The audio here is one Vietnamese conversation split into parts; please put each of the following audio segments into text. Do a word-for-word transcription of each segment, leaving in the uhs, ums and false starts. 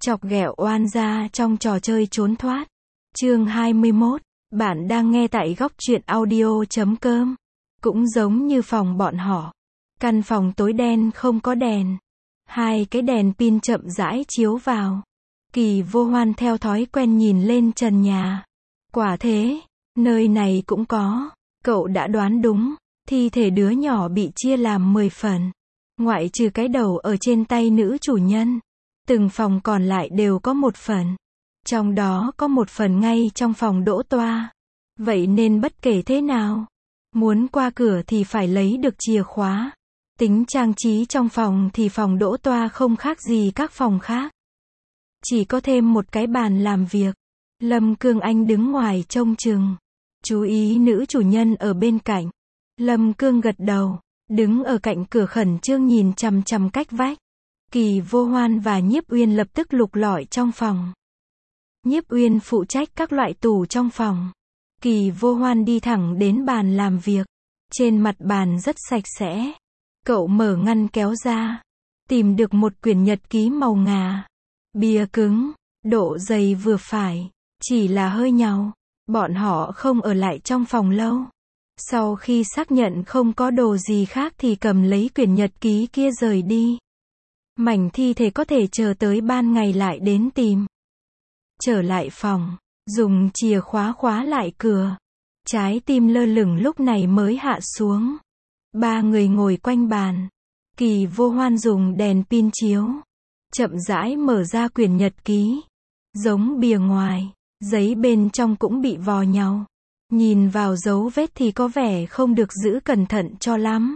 Chọc ghẹo oan gia trong trò chơi trốn thoát. Chương hai mươi mốt. Bạn đang nghe tại góc truyện audio chấm com. Cũng giống như phòng bọn họ. Căn phòng tối đen không có đèn. Hai cái đèn pin chậm rãi chiếu vào. Kỳ Vô Hoan theo thói quen nhìn lên trần nhà. Quả thế, nơi này cũng có. Cậu đã đoán đúng. Thi thể đứa nhỏ bị chia làm mười phần. Ngoại trừ cái đầu ở trên tay nữ chủ nhân. Từng phòng còn lại đều có một phần. Trong đó có một phần ngay trong phòng đỗ toa. Vậy nên bất kể thế nào, muốn qua cửa thì phải lấy được chìa khóa. Tính trang trí trong phòng thì phòng đỗ toa không khác gì các phòng khác. Chỉ có thêm một cái bàn làm việc. Lâm Cương Anh đứng ngoài trông chừng. Chú ý nữ chủ nhân ở bên cạnh. Lâm Cương gật đầu, đứng ở cạnh cửa khẩn trương nhìn chằm chằm cách vách. Kỳ Vô Hoan và Nhiếp Uyên lập tức lục lọi trong phòng. Nhiếp Uyên phụ trách các loại tủ trong phòng. Kỳ Vô Hoan đi thẳng đến bàn làm việc. Trên mặt bàn rất sạch sẽ. Cậu mở ngăn kéo ra. Tìm được một quyển nhật ký màu ngà. Bìa cứng, độ dày vừa phải. Chỉ là hơi nhàu. Bọn họ không ở lại trong phòng lâu. Sau khi xác nhận không có đồ gì khác thì cầm lấy quyển nhật ký kia rời đi. Mảnh thi thể có thể chờ tới ban ngày lại đến tìm. Trở lại phòng, dùng chìa khóa khóa lại cửa. Trái tim lơ lửng lúc này mới hạ xuống. Ba người ngồi quanh bàn. Kỳ Vô Hoan dùng đèn pin chiếu. Chậm rãi mở ra quyển nhật ký. Giống bìa ngoài, giấy bên trong cũng bị vò nhau. Nhìn vào dấu vết thì có vẻ không được giữ cẩn thận cho lắm.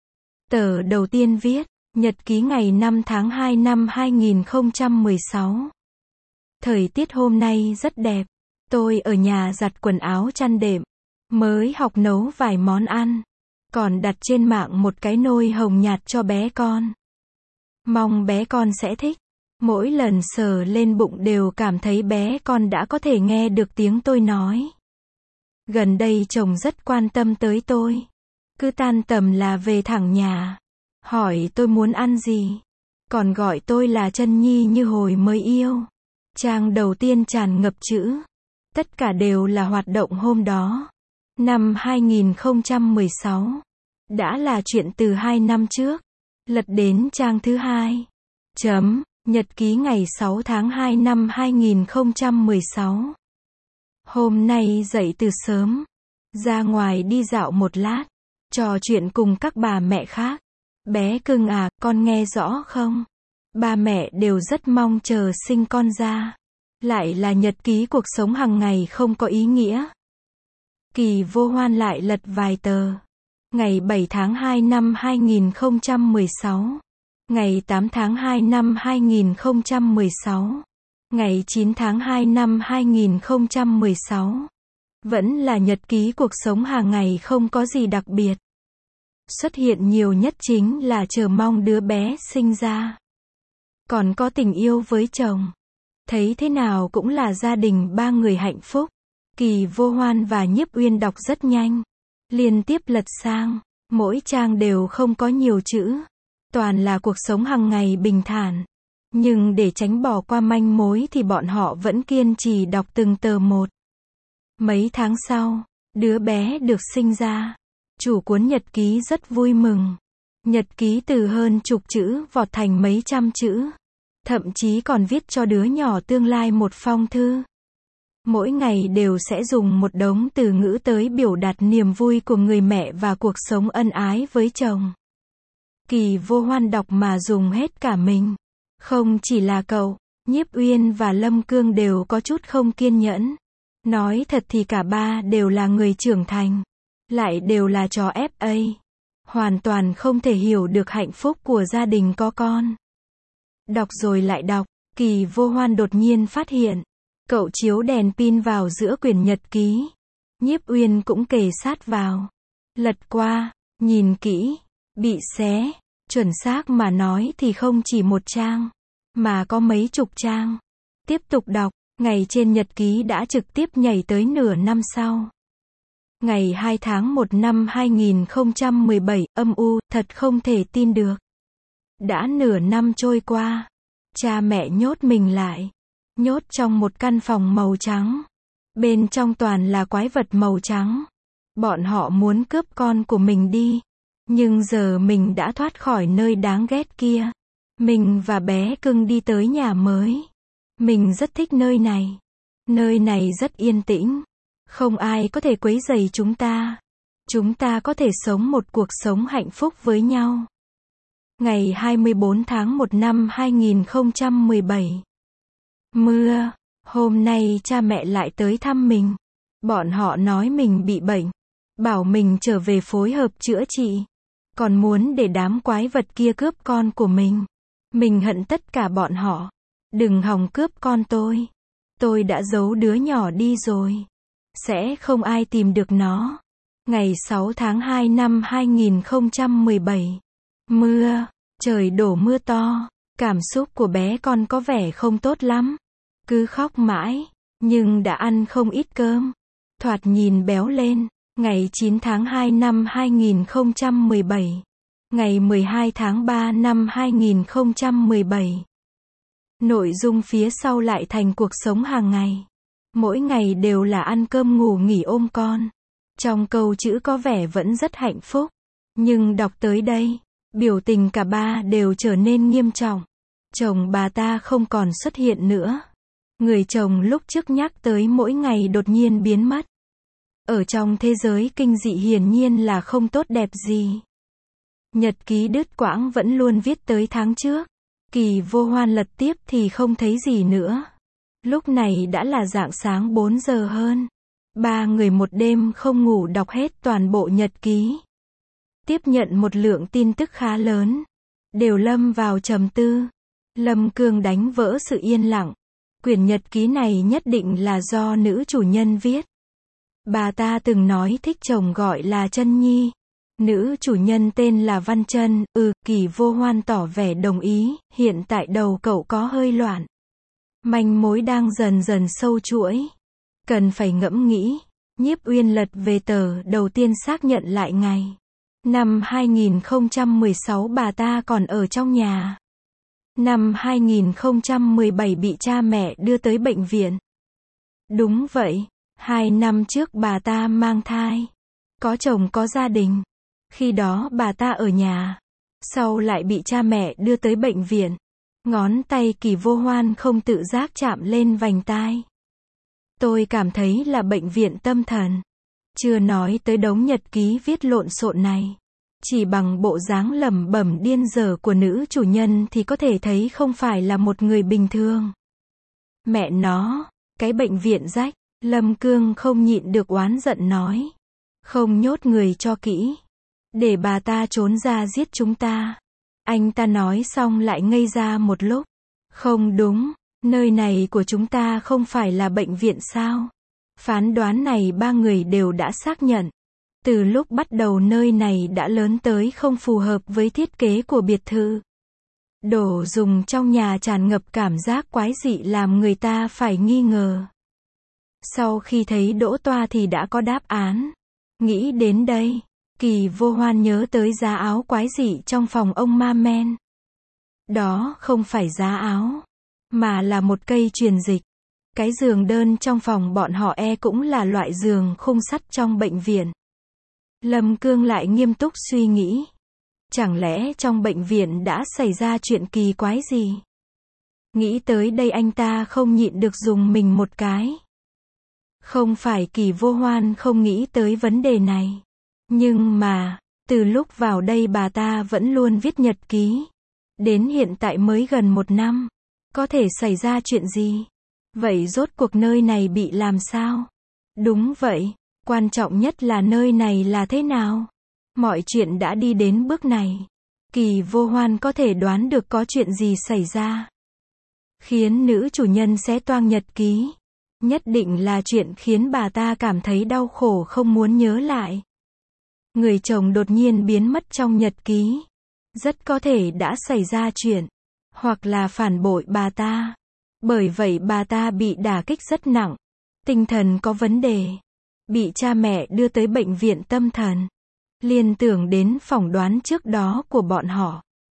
Tờ đầu tiên viết, nhật ký ngày năm tháng hai năm hai nghìn không trăm mười sáu. Thời tiết hôm nay rất đẹp. Tôi ở nhà giặt quần áo chăn đệm. Mới học nấu vài món ăn. Còn đặt trên mạng một cái nồi hồng nhạt cho bé con. Mong bé con sẽ thích. Mỗi lần sờ lên bụng đều cảm thấy bé con đã có thể nghe được tiếng tôi nói. Gần đây chồng rất quan tâm tới tôi. Cứ tan tầm là về thẳng nhà. Hỏi tôi muốn ăn gì. Còn gọi tôi là Chân Nhi như hồi mới yêu. Trang đầu tiên tràn ngập chữ. Tất cả đều là hoạt động hôm đó. Năm hai nghìn không trăm mười sáu. Đã là chuyện từ hai năm trước. Lật đến trang thứ hai. Chấm, nhật ký ngày sáu tháng hai năm hai nghìn không trăm mười sáu. Hôm nay dậy từ sớm. Ra ngoài đi dạo một lát. Trò chuyện cùng các bà mẹ khác. Bé cưng à, con nghe rõ không? Ba mẹ đều rất mong chờ sinh con ra. Lại là nhật ký cuộc sống hàng ngày không có ý nghĩa. Kỳ Vô Hoan lại lật vài tờ. Ngày bảy tháng hai năm hai nghìn không trăm mười sáu. Ngày tám tháng hai năm hai nghìn không trăm mười sáu. Ngày chín tháng hai năm hai nghìn không trăm mười sáu. Vẫn là nhật ký cuộc sống hàng ngày không có gì đặc biệt. Xuất hiện nhiều nhất chính là chờ mong đứa bé sinh ra. Còn có tình yêu với chồng. Thấy thế nào cũng là gia đình ba người hạnh phúc. Kỳ Vô Hoan và Nhiếp Uyên đọc rất nhanh. Liên tiếp lật sang. Mỗi trang đều không có nhiều chữ. Toàn là cuộc sống hàng ngày bình thản. Nhưng để tránh bỏ qua manh mối thì bọn họ vẫn kiên trì đọc từng tờ một. Mấy tháng sau, đứa bé được sinh ra. Chủ cuốn nhật ký rất vui mừng. Nhật ký từ hơn chục chữ vọt thành mấy trăm chữ. Thậm chí còn viết cho đứa nhỏ tương lai một phong thư. Mỗi ngày đều sẽ dùng một đống từ ngữ tới biểu đạt niềm vui của người mẹ và cuộc sống ân ái với chồng. Kỳ Vô Hoan đọc mà dùng hết cả mình. Không chỉ là cậu, Nhiếp Uyên và Lâm Cương đều có chút không kiên nhẫn. Nói thật thì cả ba đều là người trưởng thành. Lại đều là trò ép a. Hoàn toàn không thể hiểu được hạnh phúc của gia đình có con. Đọc rồi lại đọc, Kỳ Vô Hoan đột nhiên phát hiện. Cậu chiếu đèn pin vào giữa quyển nhật ký. Nhiếp Uyên cũng kề sát vào. Lật qua, nhìn kỹ, bị xé. Chuẩn xác mà nói thì không chỉ một trang, mà có mấy chục trang. Tiếp tục đọc, ngày trên nhật ký đã trực tiếp nhảy tới nửa năm sau. Ngày hai tháng một năm hai nghìn không trăm mười bảy, âm u, thật không thể tin được. Đã nửa năm trôi qua. Cha mẹ nhốt mình lại. Nhốt trong một căn phòng màu trắng. Bên trong toàn là quái vật màu trắng. Bọn họ muốn cướp con của mình đi. Nhưng giờ mình đã thoát khỏi nơi đáng ghét kia. Mình và bé cưng đi tới nhà mới. Mình rất thích nơi này. Nơi này rất yên tĩnh. Không ai có thể quấy rầy chúng ta. Chúng ta có thể sống một cuộc sống hạnh phúc với nhau. Ngày hai mươi bốn tháng một năm hai nghìn không trăm mười bảy. Mưa. Hôm nay cha mẹ lại tới thăm mình. Bọn họ nói mình bị bệnh. Bảo mình trở về phối hợp chữa trị. Còn muốn để đám quái vật kia cướp con của mình. Mình hận tất cả bọn họ. Đừng hòng cướp con tôi. Tôi đã giấu đứa nhỏ đi rồi. Sẽ không ai tìm được nó. Ngày sáu tháng hai năm hai nghìn không trăm mười bảy. Mưa. Trời đổ mưa to. Cảm xúc của bé con có vẻ không tốt lắm. Cứ khóc mãi. Nhưng đã ăn không ít cơm. Thoạt nhìn béo lên. Ngày chín tháng hai năm hai nghìn không trăm mười bảy. Ngày mười hai tháng ba năm hai nghìn không trăm mười bảy. Nội dung phía sau lại thành cuộc sống hàng ngày. Mỗi ngày đều là ăn cơm ngủ nghỉ ôm con. Trong câu chữ có vẻ vẫn rất hạnh phúc. Nhưng đọc tới đây, biểu tình cả ba đều trở nên nghiêm trọng. Chồng bà ta không còn xuất hiện nữa. Người chồng lúc trước nhắc tới mỗi ngày đột nhiên biến mất. Ở trong thế giới kinh dị hiển nhiên là không tốt đẹp gì. Nhật ký đứt quãng vẫn luôn viết tới tháng trước. Kỳ Vô Hoan lật tiếp thì không thấy gì nữa. Lúc này đã là rạng sáng bốn giờ hơn. Ba người một đêm không ngủ đọc hết toàn bộ nhật ký. Tiếp nhận một lượng tin tức khá lớn. Đều lâm vào trầm tư. Lâm Cương đánh vỡ sự yên lặng. Quyển nhật ký này nhất định là do nữ chủ nhân viết. Bà ta từng nói thích chồng gọi là Chân Nhi. Nữ chủ nhân tên là Văn Chân. Ừ, Kỳ Vô Hoan tỏ vẻ đồng ý. Hiện tại đầu cậu có hơi loạn. Manh mối đang dần dần sâu chuỗi. Cần phải ngẫm nghĩ. Nhiếp Uyên lật về tờ đầu tiên xác nhận lại ngày. Năm hai nghìn không trăm mười sáu bà ta còn ở trong nhà. Năm hai nghìn không trăm mười bảy bị cha mẹ đưa tới bệnh viện. Đúng vậy. Hai năm trước bà ta mang thai. Có chồng có gia đình. Khi đó bà ta ở nhà. Sau lại bị cha mẹ đưa tới bệnh viện. Ngón tay Kỳ Vô Hoan không tự giác chạm lên vành tai. Tôi cảm thấy là bệnh viện tâm thần. Chưa nói tới đống nhật ký viết lộn xộn này. Chỉ bằng bộ dáng lẩm bẩm điên dở của nữ chủ nhân thì có thể thấy không phải là một người bình thường. Mẹ nó, cái bệnh viện rách. Lâm Cương không nhịn được oán giận nói. Không nhốt người cho kỹ. Để bà ta trốn ra giết chúng ta. Anh ta nói xong lại ngây ra một lúc. Không đúng, nơi này của chúng ta không phải là bệnh viện sao? Phán đoán này ba người đều đã xác nhận. Từ lúc bắt đầu nơi này đã lớn tới không phù hợp với thiết kế của biệt thự. Đồ dùng trong nhà tràn ngập cảm giác quái dị làm người ta phải nghi ngờ. Sau khi thấy Đỗ Toa thì đã có đáp án. Nghĩ đến đây, Kỳ Vô Hoan nhớ tới giá áo quái dị trong phòng ông Ma Men. Đó không phải giá áo, mà là một cây truyền dịch. Cái giường đơn trong phòng bọn họ e cũng là loại giường khung sắt trong bệnh viện. Lâm Cương lại nghiêm túc suy nghĩ. Chẳng lẽ trong bệnh viện đã xảy ra chuyện kỳ quái gì? Nghĩ tới đây anh ta không nhịn được dùng mình một cái. Không phải Kỳ Vô Hoan không nghĩ tới vấn đề này. Nhưng mà, từ lúc vào đây bà ta vẫn luôn viết nhật ký. Đến hiện tại mới gần một năm. Có thể xảy ra chuyện gì? Vậy rốt cuộc nơi này bị làm sao? Đúng vậy, quan trọng nhất là nơi này là thế nào? Mọi chuyện đã đi đến bước này. Kỳ Vô Hoan có thể đoán được có chuyện gì xảy ra. Khiến nữ chủ nhân xé toang nhật ký. Nhất định là chuyện khiến bà ta cảm thấy đau khổ không muốn nhớ lại. Người chồng đột nhiên biến mất trong nhật ký. Rất có thể đã xảy ra chuyện. Hoặc là phản bội bà ta. Bởi vậy bà ta bị đả kích rất nặng. Tinh thần có vấn đề. Bị cha mẹ đưa tới bệnh viện tâm thần. Liên tưởng đến phỏng đoán trước đó của bọn họ.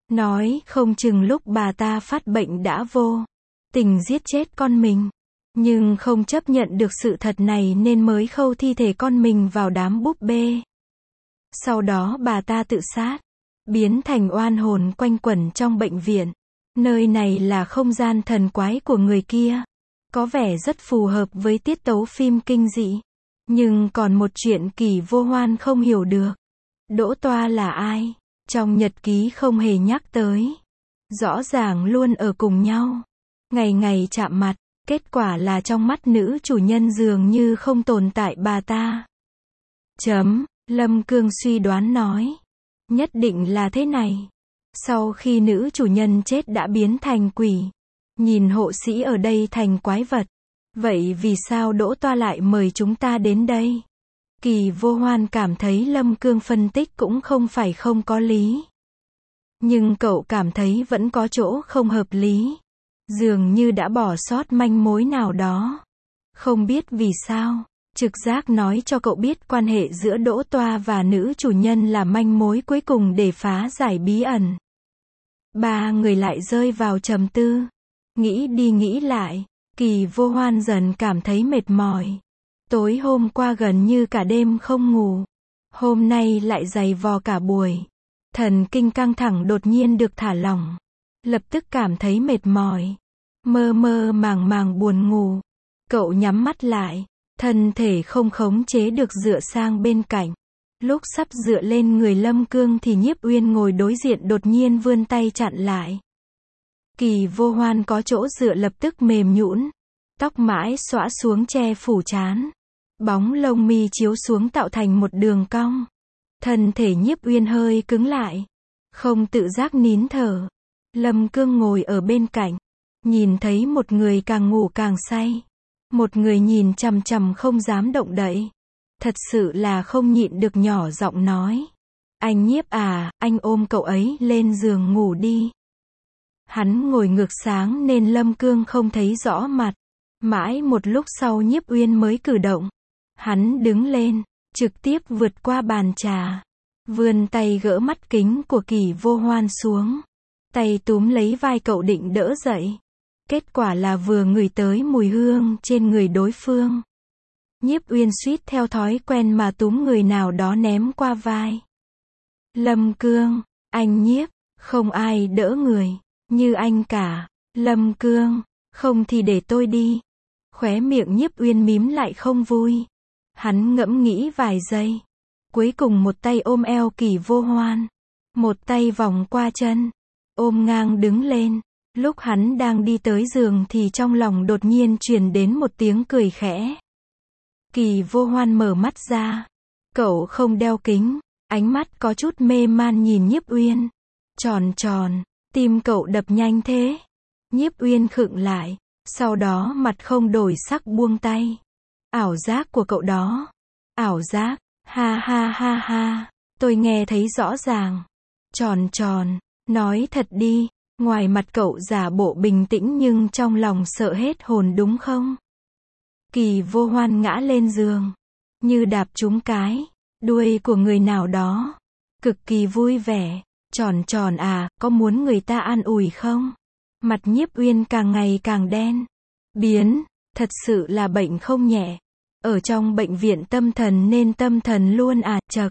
Nói không chừng lúc bà ta phát bệnh đã vô tình giết chết con mình. Nhưng không chấp nhận được sự thật này nên mới khâu thi thể con mình vào đám búp bê. Sau đó bà ta tự sát, biến thành oan hồn quanh quẩn trong bệnh viện. Nơi này là không gian thần quái của người kia. Có vẻ rất phù hợp với tiết tấu phim kinh dị. Nhưng còn một chuyện Kỳ Vô Hoan không hiểu được. Đỗ Toa là ai? Trong nhật ký không hề nhắc tới. Rõ ràng luôn ở cùng nhau. Ngày ngày chạm mặt. Kết quả là trong mắt nữ chủ nhân dường như không tồn tại bà ta. Chấm, Lâm Cương suy đoán nói. Nhất định là thế này. Sau khi nữ chủ nhân chết đã biến thành quỷ. Nhìn hộ sĩ ở đây thành quái vật. Vậy vì sao Đỗ Toa lại mời chúng ta đến đây? Kỳ Vô Hoan cảm thấy Lâm Cương phân tích cũng không phải không có lý. Nhưng cậu cảm thấy vẫn có chỗ không hợp lý. Dường như đã bỏ sót manh mối nào đó. Không biết vì sao, trực giác nói cho cậu biết quan hệ giữa Đỗ Toa và nữ chủ nhân là manh mối cuối cùng để phá giải bí ẩn. Ba người lại rơi vào trầm tư. Nghĩ đi nghĩ lại, Kỳ Vô Hoan dần cảm thấy mệt mỏi. Tối hôm qua gần như cả đêm không ngủ. Hôm nay lại dày vò cả buổi. Thần kinh căng thẳng đột nhiên được thả lỏng. Lập tức cảm thấy mệt mỏi. Mơ mơ màng màng buồn ngủ. Cậu nhắm mắt lại. Thân thể không khống chế được dựa sang bên cạnh. Lúc sắp dựa lên người Lâm Cương thì Nhiếp Uyên ngồi đối diện đột nhiên vươn tay chặn lại. Kỳ Vô Hoan có chỗ dựa lập tức mềm nhũn. Tóc mãi xõa xuống che phủ trán. Bóng lông mi chiếu xuống tạo thành một đường cong. Thân thể Nhiếp Uyên hơi cứng lại. Không tự giác nín thở. Lâm Cương ngồi ở bên cạnh. Nhìn thấy một người càng ngủ càng say. Một người nhìn chằm chằm không dám động đậy. Thật sự là không nhịn được nhỏ giọng nói. Anh Nhiếp à, anh ôm cậu ấy lên giường ngủ đi. Hắn ngồi ngược sáng nên Lâm Cương không thấy rõ mặt. Mãi một lúc sau Nhiếp Uyên mới cử động. Hắn đứng lên, trực tiếp vượt qua bàn trà. Vươn tay gỡ mắt kính của Kỳ Vô Hoan xuống. Tay túm lấy vai cậu định đỡ dậy. Kết quả là vừa ngửi tới mùi hương trên người đối phương. Nhiếp Uyên suýt theo thói quen mà túm người nào đó ném qua vai. Lâm Cương, anh Nhiếp, không ai đỡ người như anh cả. Lâm Cương, không thì để tôi đi. Khóe miệng Nhiếp Uyên mím lại không vui. Hắn ngẫm nghĩ vài giây. Cuối cùng một tay ôm eo Kỳ Vô Hoan. Một tay vòng qua chân. Ôm ngang đứng lên. Lúc hắn đang đi tới giường thì trong lòng đột nhiên truyền đến một tiếng cười khẽ. Kỳ Vô Hoan mở mắt ra. Cậu không đeo kính. Ánh mắt có chút mê man nhìn Nhiếp Uyên. Tròn tròn. Tim cậu đập nhanh thế. Nhiếp Uyên khựng lại. Sau đó mặt không đổi sắc buông tay. Ảo giác của cậu đó. Ảo giác. Ha ha ha ha. Tôi nghe thấy rõ ràng. Tròn tròn. Nói thật đi. Ngoài mặt cậu giả bộ bình tĩnh nhưng trong lòng sợ hết hồn đúng không? Kỳ Vô Hoan ngã lên giường. Như đạp trúng cái đuôi của người nào đó. Cực kỳ vui vẻ. Tròn tròn à, có muốn người ta an ủi không? Mặt Nhiếp Uyên càng ngày càng đen. Biến, thật sự là bệnh không nhẹ. Ở trong bệnh viện tâm thần nên tâm thần luôn à, chậc.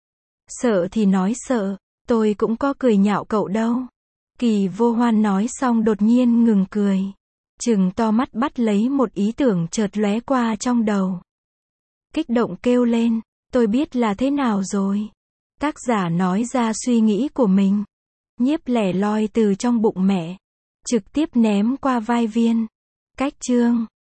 Sợ thì nói sợ, tôi cũng có cười nhạo cậu đâu. Kỳ Vô Hoan nói xong đột nhiên ngừng cười. Trừng to mắt bắt lấy một ý tưởng chợt lóe qua trong đầu. Kích động kêu lên, tôi biết là thế nào rồi. Tác giả nói ra suy nghĩ của mình. Nhiếp lẻ loi từ trong bụng mẹ. Trực tiếp ném qua vai Viên. Cách chương.